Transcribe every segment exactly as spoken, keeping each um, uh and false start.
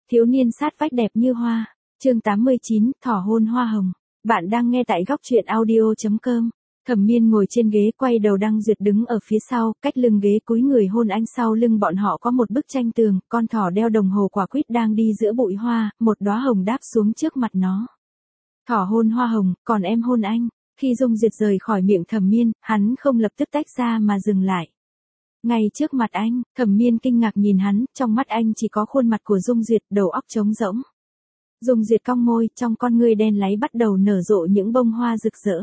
Thiếu niên sát vách đẹp như hoa. Chương tám mươi chín, thỏ hôn hoa hồng. Bạn đang nghe tại góc truyện audio chấm com. Thẩm Miên ngồi trên ghế quay đầu Đăng Duyệt đứng ở phía sau, cách lưng ghế cúi người hôn anh. Sau lưng bọn họ có một bức tranh tường, con thỏ đeo đồng hồ quả quýt đang đi giữa bụi hoa, một đóa hồng đáp xuống trước mặt nó. Thỏ hôn hoa hồng, còn em hôn anh. Khi Dung Duyệt rời khỏi miệng Thẩm Miên, hắn không lập tức tách ra mà dừng lại. Ngay trước mặt anh, Thẩm Miên kinh ngạc nhìn hắn, trong mắt anh chỉ có khuôn mặt của Dung Duyệt, đầu óc trống rỗng. Dung Duyệt cong môi, trong con ngươi đen láy bắt đầu nở rộ những bông hoa rực rỡ.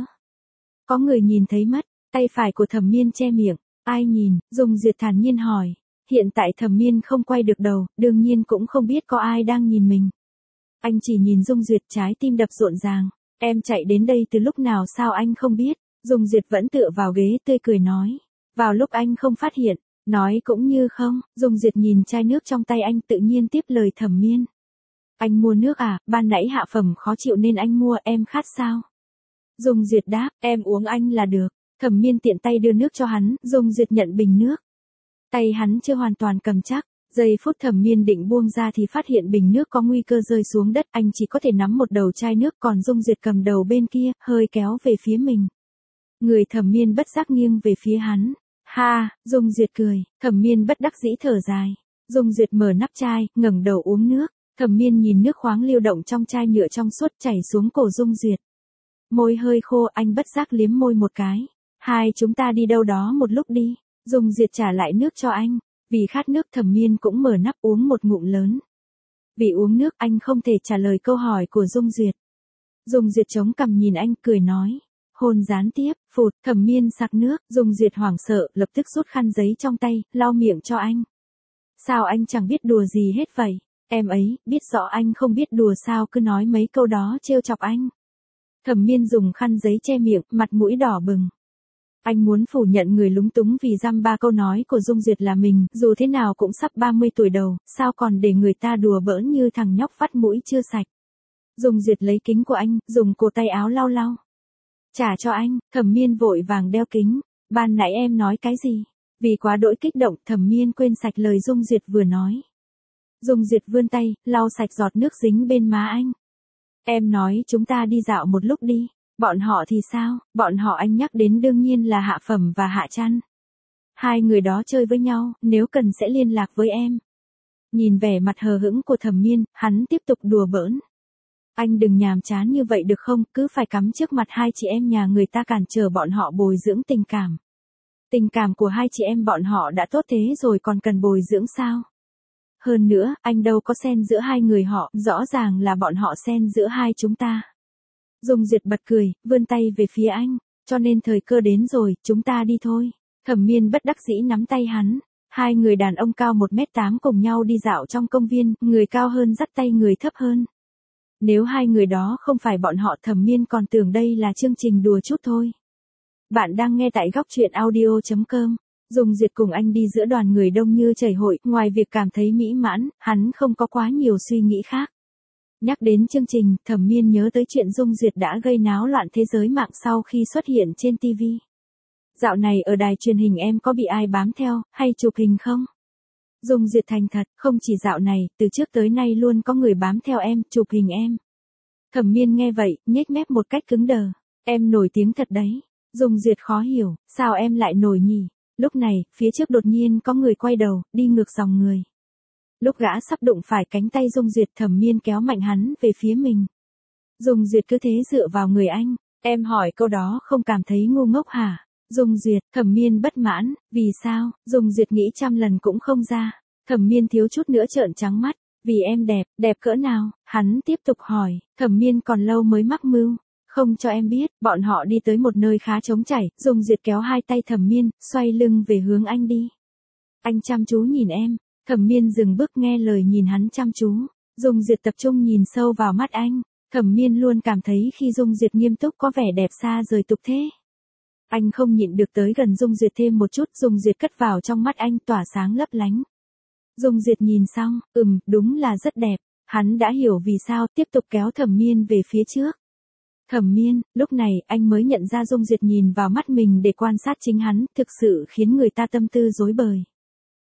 Có người nhìn thấy mất, tay phải của Thẩm Miên che miệng, ai nhìn, Dung Duyệt thản nhiên hỏi. Hiện tại Thẩm Miên không quay được đầu, đương nhiên cũng không biết có ai đang nhìn mình. Anh chỉ nhìn Dung Duyệt, trái tim đập rộn ràng. Em chạy đến đây từ lúc nào sao anh không biết? Dung Duyệt vẫn tựa vào ghế tươi cười nói. Vào lúc anh không phát hiện, nói cũng như không. Dung Duyệt nhìn chai nước trong tay anh tự nhiên tiếp lời Thẩm Miên. Anh mua nước à, ban nãy hạ phẩm khó chịu nên anh mua, em khát sao? Dung Duyệt đáp, em uống anh là được. Thẩm Miên tiện tay đưa nước cho hắn, Dung Duyệt nhận bình nước. Tay hắn chưa hoàn toàn cầm chắc. Giây phút Thẩm Miên định buông ra thì phát hiện bình nước có nguy cơ rơi xuống đất, anh chỉ có thể nắm một đầu chai nước, còn Dung Duyệt cầm đầu bên kia, hơi kéo về phía mình. Người Thẩm Miên bất giác nghiêng về phía hắn. Ha, Dung Duyệt cười, Thẩm Miên bất đắc dĩ thở dài. Dung Duyệt mở nắp chai, ngẩng đầu uống nước. Thẩm Miên nhìn nước khoáng lưu động trong chai nhựa trong suốt chảy xuống cổ Dung Duyệt. Môi hơi khô, anh bất giác liếm môi một cái. Hai chúng ta đi đâu đó một lúc đi. Dung Duyệt trả lại nước cho anh. Vì khát nước Thẩm Miên cũng mở nắp uống một ngụm lớn. Vì uống nước anh không thể trả lời câu hỏi của Dung Duyệt. Dung Duyệt chống cằm nhìn anh cười nói. Hôn gián tiếp, phụt, Thẩm Miên sặc nước, Dung Duyệt hoảng sợ, lập tức rút khăn giấy trong tay, lau miệng cho anh. Sao anh chẳng biết đùa gì hết vậy? Em ấy, biết rõ anh không biết đùa sao cứ nói mấy câu đó trêu chọc anh. Thẩm Miên dùng khăn giấy che miệng, mặt mũi đỏ bừng. Anh muốn phủ nhận người lúng túng vì dăm ba câu nói của Dung Duyệt là mình, dù thế nào cũng sắp ba mươi tuổi đầu, sao còn để người ta đùa bỡn như thằng nhóc vắt mũi chưa sạch. Dung Duyệt lấy kính của anh, dùng cổ tay áo lau lau. Trả cho anh, Thẩm Miên vội vàng đeo kính. Ban nãy em nói cái gì? Vì quá đỗi kích động, Thẩm Miên quên sạch lời Dung Duyệt vừa nói. Dung Duyệt vươn tay, lau sạch giọt nước dính bên má anh. Em nói chúng ta đi dạo một lúc đi. Bọn họ thì sao? Bọn họ anh nhắc đến đương nhiên là Hạ Phẩm và Hạ Trăn. Hai người đó chơi với nhau, nếu cần sẽ liên lạc với em. Nhìn vẻ mặt hờ hững của Thẩm Miên, hắn tiếp tục đùa bỡn. Anh đừng nhàm chán như vậy được không, cứ phải cắm trước mặt hai chị em nhà người ta cản trở bọn họ bồi dưỡng tình cảm. Tình cảm của hai chị em bọn họ đã tốt thế rồi còn cần bồi dưỡng sao? Hơn nữa, anh đâu có xen giữa hai người họ, rõ ràng là bọn họ xen giữa hai chúng ta. Dung Duyệt bật cười, vươn tay về phía anh, cho nên thời cơ đến rồi, chúng ta đi thôi. Thẩm Miên bất đắc dĩ nắm tay hắn. Hai người đàn ông cao một mét tám cùng nhau đi dạo trong công viên, người cao hơn dắt tay người thấp hơn. Nếu hai người đó không phải bọn họ, Thẩm Miên còn tưởng đây là chương trình đùa chút thôi. Bạn đang nghe tại góc truyện audio chấm com. Dung Duyệt cùng anh đi giữa đoàn người đông như chảy hội, ngoài việc cảm thấy mỹ mãn, hắn không có quá nhiều suy nghĩ khác. Nhắc đến chương trình, Thẩm Miên nhớ tới chuyện Dung Duyệt đã gây náo loạn thế giới mạng sau khi xuất hiện trên ti vi. Dạo này ở đài truyền hình em có bị ai bám theo, hay chụp hình không? Dung Duyệt thành thật, không chỉ dạo này, từ trước tới nay luôn có người bám theo em, chụp hình em. Thẩm Miên nghe vậy, nhếch mép một cách cứng đờ. Em nổi tiếng thật đấy. Dung Duyệt khó hiểu, sao em lại nổi nhỉ? Lúc này, phía trước đột nhiên có người quay đầu, đi ngược dòng người. Lúc gã sắp đụng phải cánh tay Dung Duyệt, Thẩm Miên kéo mạnh hắn về phía mình. Dung Duyệt cứ thế dựa vào người anh. Em hỏi câu đó không cảm thấy ngu ngốc hả? Dung Duyệt, Thẩm Miên bất mãn, vì sao? Dung Duyệt nghĩ trăm lần cũng không ra. Thẩm Miên thiếu chút nữa trợn trắng mắt. Vì em đẹp, đẹp cỡ nào? Hắn tiếp tục hỏi. Thẩm Miên còn lâu mới mắc mưu. Không cho em biết, bọn họ đi tới một nơi khá trống chảy, Dung Duyệt kéo hai tay Thẩm Miên, xoay lưng về hướng anh đi. Anh chăm chú nhìn em. Thẩm Miên dừng bước nghe lời nhìn hắn chăm chú. Dung Duyệt tập trung nhìn sâu vào mắt anh. Thẩm Miên luôn cảm thấy khi Dung Duyệt nghiêm túc có vẻ đẹp xa rời tục thế. Anh không nhịn được tới gần Dung Duyệt thêm một chút, Dung Duyệt cất vào trong mắt anh tỏa sáng lấp lánh. Dung Duyệt nhìn xong, ừm, đúng là rất đẹp. Hắn đã hiểu vì sao, tiếp tục kéo Thẩm Miên về phía trước. Thẩm Miên, lúc này anh mới nhận ra Dung Duyệt nhìn vào mắt mình để quan sát chính hắn, thực sự khiến người ta tâm tư rối bời.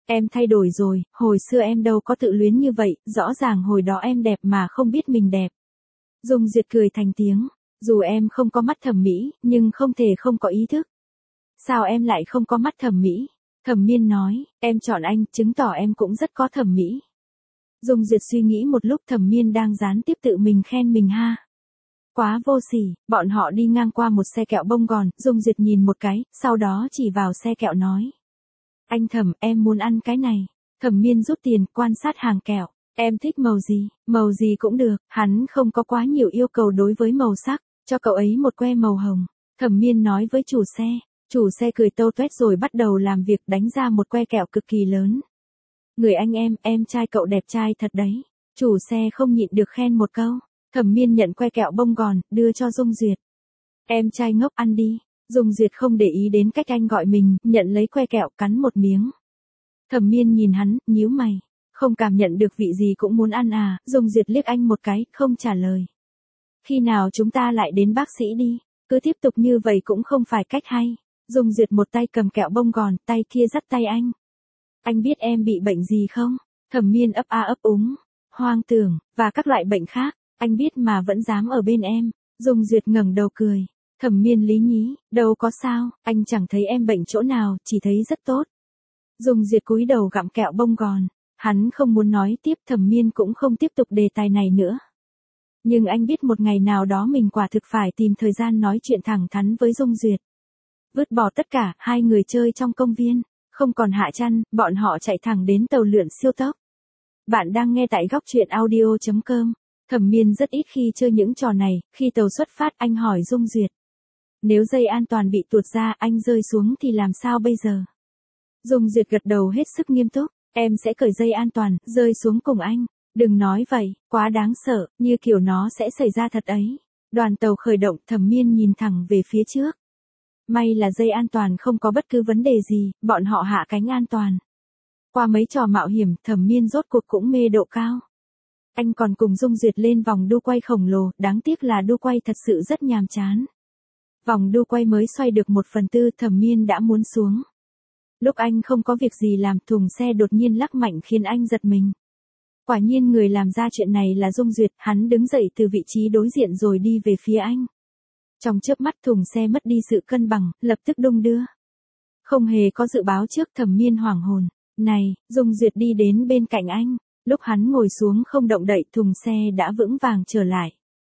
Em thay đổi rồi, hồi xưa em đâu có tự luyến như vậy, rõ ràng hồi đó em đẹp mà không biết mình đẹp. Dung Duyệt cười thành tiếng, dù em không có mắt thẩm mỹ, nhưng không thể không có ý thức. Sao em lại không có mắt thẩm mỹ? Thẩm Miên nói, em chọn anh, chứng tỏ em cũng rất có thẩm mỹ. Dung Duyệt suy nghĩ một lúc, Thẩm Miên đang gián tiếp tự mình khen mình ha. Quá vô sỉ, bọn họ đi ngang qua một xe kẹo bông gòn, Dung Duyệt nhìn một cái, sau đó chỉ vào xe kẹo nói. Anh Thẩm, em muốn ăn cái này. Thẩm Miên rút tiền, quan sát hàng kẹo. Em thích màu gì, màu gì cũng được, hắn không có quá nhiều yêu cầu đối với màu sắc, cho cậu ấy một que màu hồng. Thẩm Miên nói với chủ xe, chủ xe cười tâu tuét rồi bắt đầu làm việc đánh ra một que kẹo cực kỳ lớn. Người anh em, em trai cậu đẹp trai thật đấy. Chủ xe không nhịn được khen một câu. Thẩm Miên nhận que kẹo bông gòn, đưa cho Dung Duyệt. Em trai ngốc ăn đi. Dung Duyệt không để ý đến cách anh gọi mình, nhận lấy que kẹo cắn một miếng. Thẩm Miên nhìn hắn, nhíu mày. Không cảm nhận được vị gì cũng muốn ăn à, Dung Duyệt liếc anh một cái, không trả lời. Khi nào chúng ta lại đến bác sĩ đi, cứ tiếp tục như vậy cũng không phải cách hay. Dung Duyệt một tay cầm kẹo bông gòn, tay kia dắt tay anh. Anh biết em bị bệnh gì không? Thẩm Miên ấp a ấp úng. Hoang tưởng, và các loại bệnh khác, anh biết mà vẫn dám ở bên em. Dung Duyệt ngẩng đầu cười. Thẩm Miên lý nhí, đâu có sao, anh chẳng thấy em bệnh chỗ nào, chỉ thấy rất tốt. Dung Duyệt cúi đầu gặm kẹo bông gòn. Hắn không muốn nói tiếp, Thẩm Miên cũng không tiếp tục đề tài này nữa. Nhưng anh biết một ngày nào đó mình quả thực phải tìm thời gian nói chuyện thẳng thắn với Dung Duyệt. Vứt bỏ tất cả, hai người chơi trong công viên. Không còn hạ chăn, bọn họ chạy thẳng đến tàu lượn siêu tốc. Bạn đang nghe tại góc truyện audio chấm com. Thẩm Miên rất ít khi chơi những trò này, khi tàu xuất phát anh hỏi Dung Duyệt. Nếu dây an toàn bị tuột ra, anh rơi xuống thì làm sao bây giờ? Dung Duyệt gật đầu hết sức nghiêm túc, em sẽ cởi dây an toàn, rơi xuống cùng anh. Đừng nói vậy, quá đáng sợ, như kiểu nó sẽ xảy ra thật ấy. Đoàn tàu khởi động, Thẩm Miên nhìn thẳng về phía trước. May là dây an toàn không có bất cứ vấn đề gì, bọn họ hạ cánh an toàn. Qua mấy trò mạo hiểm, Thẩm Miên rốt cuộc cũng mê độ cao. Anh còn cùng Dung Duyệt lên vòng đu quay khổng lồ, đáng tiếc là đu quay thật sự rất nhàm chán. Vòng đu quay mới xoay được một phần tư, Thẩm Miên đã muốn xuống. Lúc anh không có việc gì làm, thùng xe đột nhiên lắc mạnh khiến anh giật mình. Quả nhiên người làm ra chuyện này là Dung Duyệt, hắn đứng dậy từ vị trí đối diện rồi đi về phía anh. Trong chớp mắt thùng xe mất đi sự cân bằng, lập tức đung đưa. Không hề có dự báo trước, Thẩm Miên hoảng hồn. Này, Dung Duyệt đi đến bên cạnh anh. Lúc hắn ngồi xuống không động đậy, thùng xe đã vững vàng trở lại.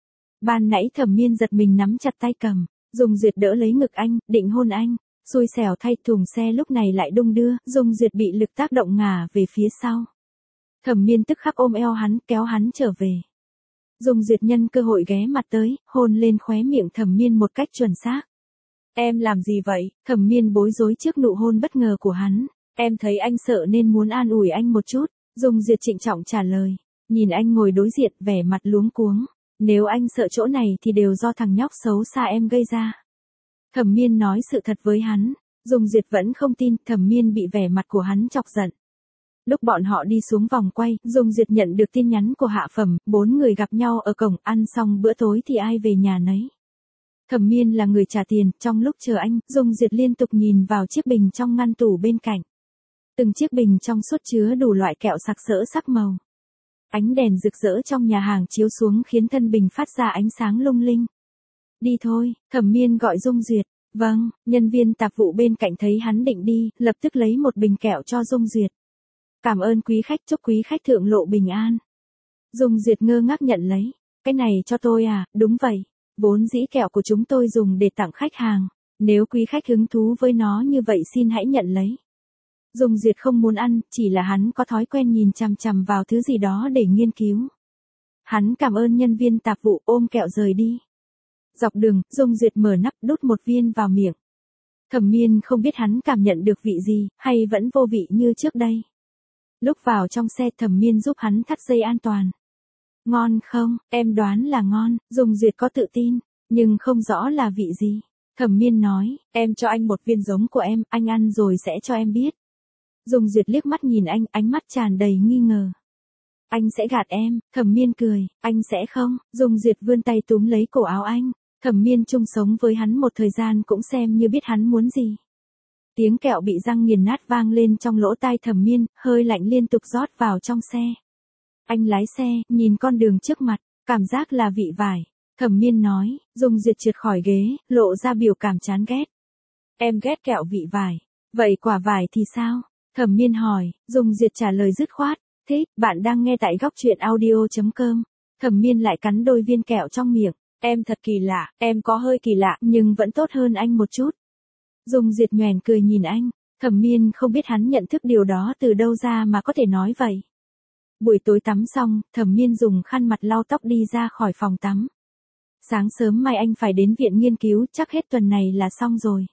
Ban nãy Thẩm Miên giật mình nắm chặt tay cầm. Dung Duyệt đỡ lấy ngực anh, định hôn anh. Xui xẻo thay, thùng xe lúc này lại đung đưa, Dung Duyệt bị lực tác động ngả về phía sau. Thẩm Miên tức khắc ôm eo hắn, kéo hắn trở về. Dung Duyệt nhân cơ hội ghé mặt tới, hôn lên khóe miệng Thẩm Miên một cách chuẩn xác. Em làm gì vậy? Thẩm Miên bối rối trước nụ hôn bất ngờ của hắn. Em thấy anh sợ nên muốn an ủi anh một chút. Dung Duyệt trịnh trọng trả lời. Nhìn anh ngồi đối diện, vẻ mặt luống cuống. Nếu anh sợ chỗ này thì đều do thằng nhóc xấu xa em gây ra. Thẩm Miên nói sự thật với hắn. Dung Duyệt vẫn không tin, Thẩm Miên bị vẻ mặt của hắn chọc giận. Lúc bọn họ đi xuống vòng quay, Dung Duyệt nhận được tin nhắn của Hạ Phẩm, bốn người gặp nhau ở cổng, ăn xong bữa tối thì ai về nhà nấy. Thẩm Miên là người trả tiền, trong lúc chờ anh, Dung Duyệt liên tục nhìn vào chiếc bình trong ngăn tủ bên cạnh. Từng chiếc bình trong suốt chứa đủ loại kẹo sặc sỡ sắc màu. Ánh đèn rực rỡ trong nhà hàng chiếu xuống khiến thân bình phát ra ánh sáng lung linh. Đi thôi, Thẩm Miên gọi Dung Duyệt. Vâng, nhân viên tạp vụ bên cạnh thấy hắn định đi, lập tức lấy một bình kẹo cho Dung Duyệt. Cảm ơn quý khách, chúc quý khách thượng lộ bình an. Dung Duyệt ngơ ngác nhận lấy. Cái này cho tôi à? Đúng vậy. Vốn dĩ kẹo của chúng tôi dùng để tặng khách hàng. Nếu quý khách hứng thú với nó như vậy xin hãy nhận lấy. Dung Duyệt không muốn ăn, chỉ là hắn có thói quen nhìn chằm chằm vào thứ gì đó để nghiên cứu. Hắn cảm ơn nhân viên tạp vụ, ôm kẹo rời đi. Dọc đường, Dung Duyệt mở nắp đút một viên vào miệng. Thẩm Miên không biết hắn cảm nhận được vị gì, hay vẫn vô vị như trước đây. Lúc vào trong xe, Thẩm Miên giúp hắn thắt dây an toàn. Ngon không? Em đoán là ngon, Dung Duyệt có tự tin, nhưng không rõ là vị gì. Thẩm Miên nói, em cho anh một viên giống của em, anh ăn rồi sẽ cho em biết. Dung Duyệt liếc mắt nhìn anh, ánh mắt tràn đầy nghi ngờ. Anh sẽ gạt em, Thẩm Miên cười, anh sẽ không. Dung Duyệt vươn tay túm lấy cổ áo anh. Thẩm Miên chung sống với hắn một thời gian cũng xem như biết hắn muốn gì. Tiếng kẹo bị răng nghiền nát vang lên trong lỗ tai Thẩm Miên, hơi lạnh liên tục rót vào trong xe. Anh lái xe, nhìn con đường trước mặt, cảm giác là vị vải. Thẩm Miên nói, Dung Duyệt trượt khỏi ghế, lộ ra biểu cảm chán ghét. Em ghét kẹo vị vải. Vậy quả vải thì sao? Thẩm Miên hỏi, Dung Duyệt trả lời dứt khoát. Thế, bạn đang nghe tại góc truyện audio chấm com. Thẩm Miên lại cắn đôi viên kẹo trong miệng. Em thật kỳ lạ, em có hơi kỳ lạ, nhưng vẫn tốt hơn anh một chút. Dung Duyệt nhoẻn cười nhìn anh. Thẩm Miên không biết hắn nhận thức điều đó từ đâu ra mà có thể nói vậy. Buổi tối tắm xong, Thẩm Miên dùng khăn mặt lau tóc đi ra khỏi phòng tắm. Sáng sớm mai anh phải đến viện nghiên cứu, chắc hết tuần này là xong rồi.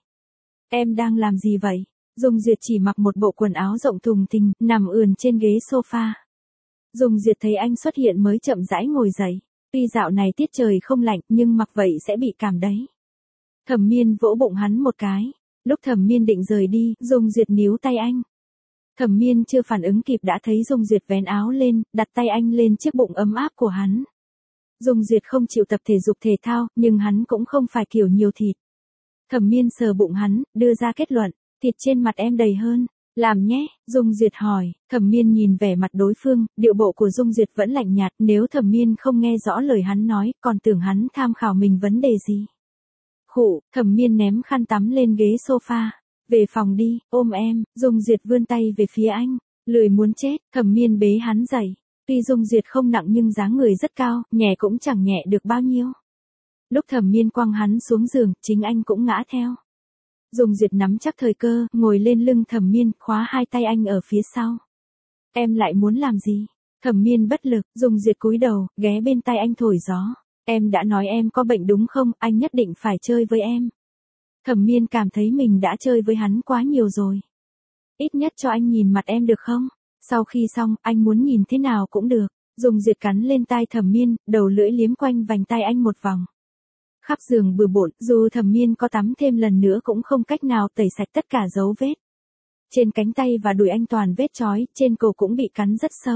Em đang làm gì vậy? Dung Duyệt chỉ mặc một bộ quần áo rộng thùng thình, nằm ườn trên ghế sofa. Dung Duyệt thấy anh xuất hiện mới chậm rãi ngồi dậy. Tuy dạo này tiết trời không lạnh, nhưng mặc vậy sẽ bị cảm đấy. Thẩm Miên vỗ bụng hắn một cái. Lúc Thẩm Miên định rời đi, Dung Duyệt níu tay anh. Thẩm Miên chưa phản ứng kịp đã thấy Dung Duyệt vén áo lên, đặt tay anh lên chiếc bụng ấm áp của hắn. Dung Duyệt không chịu tập thể dục thể thao, nhưng hắn cũng không phải kiểu nhiều thịt. Thẩm Miên sờ bụng hắn, đưa ra kết luận, thịt trên mặt em đầy hơn. Làm nhé, Dung Duyệt hỏi. Thẩm Miên nhìn vẻ mặt đối phương, điệu bộ của Dung Duyệt vẫn lạnh nhạt, nếu Thẩm Miên không nghe rõ lời hắn nói, còn tưởng hắn tham khảo mình vấn đề gì. Khụ, Thẩm Miên ném khăn tắm lên ghế sofa. Về phòng đi, ôm em. Dung Duyệt vươn tay về phía anh. Lười muốn chết, Thẩm Miên bế hắn dậy. Tuy Dung Duyệt không nặng nhưng dáng người rất cao, nhẹ cũng chẳng nhẹ được bao nhiêu. Lúc Thẩm Miên quăng hắn xuống giường, chính anh cũng ngã theo. Dung Duyệt nắm chắc thời cơ, ngồi lên lưng Thẩm Miên, khóa hai tay anh ở phía sau. Em lại muốn làm gì? Thẩm Miên bất lực, Dung Duyệt cúi đầu, ghé bên tay anh thổi gió. Em đã nói em có bệnh đúng không, anh nhất định phải chơi với em. Thẩm Miên cảm thấy mình đã chơi với hắn quá nhiều rồi. Ít nhất cho anh nhìn mặt em được không? Sau khi xong, anh muốn nhìn thế nào cũng được. Dung Duyệt cắn lên tai Thẩm Miên, đầu lưỡi liếm quanh vành tai anh một vòng. Khắp giường bừa bộn, dù Thẩm Miên có tắm thêm lần nữa cũng không cách nào tẩy sạch tất cả dấu vết. Trên cánh tay và đùi anh toàn vết chói, trên cổ cũng bị cắn rất sâu.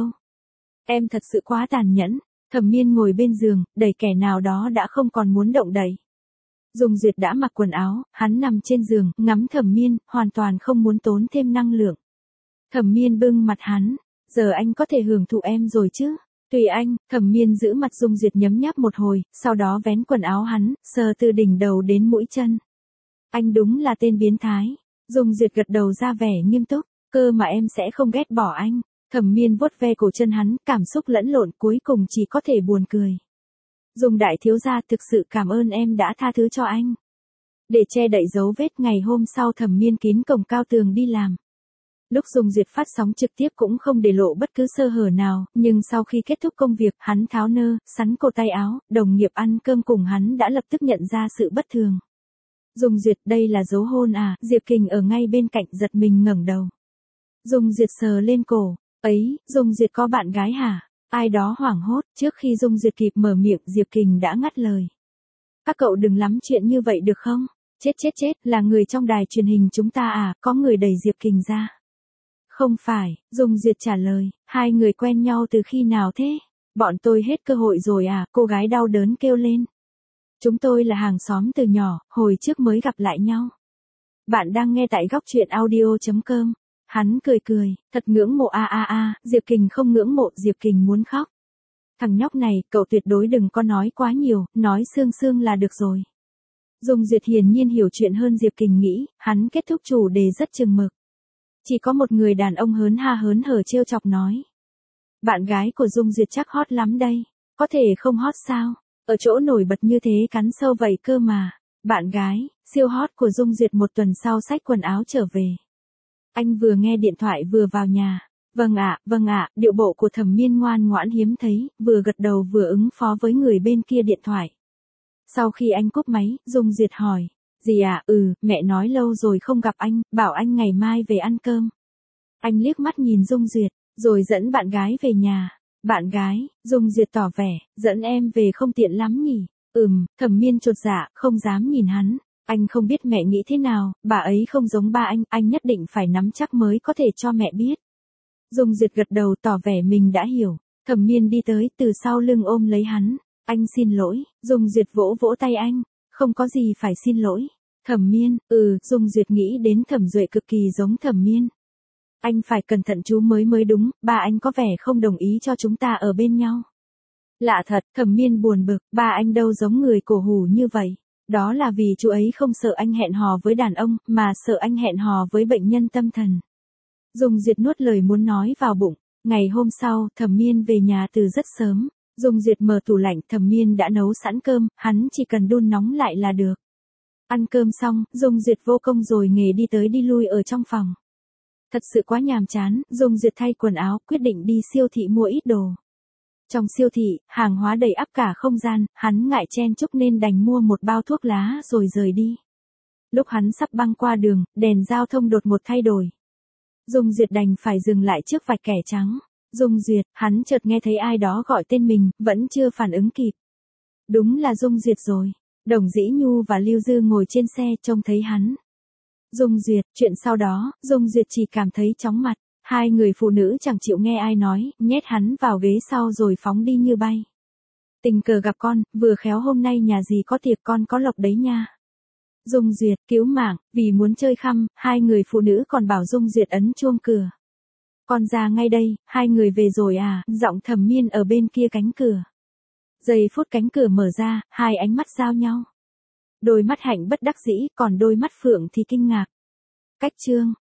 Em thật sự quá tàn nhẫn. Thẩm Miên ngồi bên giường, đẩy kẻ nào đó đã không còn muốn động đậy. Dung Duyệt đã mặc quần áo, hắn nằm trên giường, ngắm Thẩm Miên, hoàn toàn không muốn tốn thêm năng lượng. Thẩm Miên bưng mặt hắn, giờ anh có thể hưởng thụ em rồi chứ? Tùy anh. Thẩm Miên giữ mặt Dung Duyệt nhấm nháp một hồi, sau đó vén quần áo hắn, sờ từ đỉnh đầu đến mũi chân. Anh đúng là tên biến thái. Dung Duyệt gật đầu ra vẻ nghiêm túc, cơ mà em sẽ không ghét bỏ anh. Thẩm Miên vuốt ve cổ chân hắn, cảm xúc lẫn lộn, cuối cùng chỉ có thể buồn cười. Dung đại thiếu gia, thực sự cảm ơn em đã tha thứ cho anh. Để che đậy dấu vết, ngày hôm sau Thẩm Miên kín cổng cao tường đi làm. Lúc Dung Duyệt phát sóng trực tiếp cũng không để lộ bất cứ sơ hở nào, nhưng sau khi kết thúc công việc, hắn tháo nơ, sắn cổ tay áo, đồng nghiệp ăn cơm cùng hắn đã lập tức nhận ra sự bất thường. Dung Duyệt, đây là dấu hôn à? Diệp Kình ở ngay bên cạnh giật mình ngẩng đầu. Dung Duyệt sờ lên cổ, ấy, Dung Duyệt có bạn gái hả? Ai đó hoảng hốt, trước khi Dung Duyệt kịp mở miệng, Diệp Kình đã ngắt lời. Các cậu đừng lắm chuyện như vậy được không? Chết chết chết, là người trong đài truyền hình chúng ta à? Có người đẩy Diệp Kình ra. Không phải, Dung Duyệt trả lời, hai người quen nhau từ khi nào thế? Bọn tôi hết cơ hội rồi à? Cô gái đau đớn kêu lên. Chúng tôi là hàng xóm từ nhỏ, hồi trước mới gặp lại nhau. Bạn đang nghe tại góc truyện audio chấm com. Hắn cười cười, thật ngưỡng mộ a a a, Diệp Kình không ngưỡng mộ, Diệp Kình muốn khóc. Thằng nhóc này, cậu tuyệt đối đừng có nói quá nhiều, nói sương sương là được rồi. Dung Duyệt hiển nhiên hiểu chuyện hơn Diệp Kình nghĩ, hắn kết thúc chủ đề rất chừng mực. Chỉ có một người đàn ông hớn ha hớn hở trêu chọc nói. Bạn gái của Dung Duyệt chắc hot lắm đây, có thể không hot sao, ở chỗ nổi bật như thế cắn sâu vậy cơ mà. Bạn gái, siêu hot của Dung Duyệt một tuần sau xách quần áo trở về. Anh vừa nghe điện thoại vừa vào nhà. Vâng ạ, vâng ạ, điệu bộ của Thẩm Miên ngoan ngoãn hiếm thấy, vừa gật đầu vừa ứng phó với người bên kia điện thoại. Sau khi anh cúp máy, Dung Duyệt hỏi. Gì à, ừ, mẹ nói lâu rồi không gặp anh, bảo anh ngày mai về ăn cơm. Anh liếc mắt nhìn Dung Duyệt, rồi dẫn bạn gái về nhà. Bạn gái, Dung Duyệt tỏ vẻ, dẫn em về không tiện lắm nhỉ. Ừm, Thẩm Miên chột dạ, không dám nhìn hắn. Anh không biết mẹ nghĩ thế nào, bà ấy không giống ba anh, anh nhất định phải nắm chắc mới có thể cho mẹ biết. Dung Duyệt gật đầu tỏ vẻ mình đã hiểu. Thẩm Miên đi tới, từ sau lưng ôm lấy hắn. Anh xin lỗi. Dung Duyệt vỗ vỗ tay anh. Không có gì phải xin lỗi. Thẩm Miên, ừ, Dung Duyệt nghĩ đến Thẩm Duệ cực kỳ giống Thẩm Miên. Anh phải cẩn thận chú mới mới đúng, ba anh có vẻ không đồng ý cho chúng ta ở bên nhau. Lạ thật, Thẩm Miên buồn bực, ba anh đâu giống người cổ hủ như vậy. Đó là vì chú ấy không sợ anh hẹn hò với đàn ông, mà sợ anh hẹn hò với bệnh nhân tâm thần. Dung Duyệt nuốt lời muốn nói vào bụng. Ngày hôm sau, Thẩm Miên về nhà từ rất sớm. Dung Duyệt mở tủ lạnh, Thẩm Miên đã nấu sẵn cơm, hắn chỉ cần đun nóng lại là được. Ăn cơm xong, Dung Duyệt vô công rồi nghề đi tới đi lui ở trong phòng. Thật sự quá nhàm chán, Dung Duyệt thay quần áo, quyết định đi siêu thị mua ít đồ. Trong siêu thị, hàng hóa đầy ắp cả không gian, hắn ngại chen chúc nên đành mua một bao thuốc lá rồi rời đi. Lúc hắn sắp băng qua đường, đèn giao thông đột ngột thay đổi. Dung Duyệt đành phải dừng lại trước vạch kẻ trắng. Dung Duyệt, hắn chợt nghe thấy ai đó gọi tên mình, vẫn chưa phản ứng kịp. Đúng là Dung Duyệt rồi. Đồng Dĩ Nhu và Lưu Dư ngồi trên xe trông thấy hắn. Dung Duyệt, chuyện sau đó, Dung Duyệt chỉ cảm thấy chóng mặt. Hai người phụ nữ chẳng chịu nghe ai nói, nhét hắn vào ghế sau rồi phóng đi như bay. Tình cờ gặp con, vừa khéo hôm nay nhà gì có tiệc con có lộc đấy nha. Dung Duyệt, cứu mạng, vì muốn chơi khăm, hai người phụ nữ còn bảo Dung Duyệt ấn chuông cửa. Con ra ngay đây, hai người về rồi à, giọng Thẩm Miên ở bên kia cánh cửa. Giây phút cánh cửa mở ra, hai ánh mắt giao nhau. Đôi mắt Hạnh bất đắc dĩ, còn đôi mắt Phượng thì kinh ngạc. Cách chương.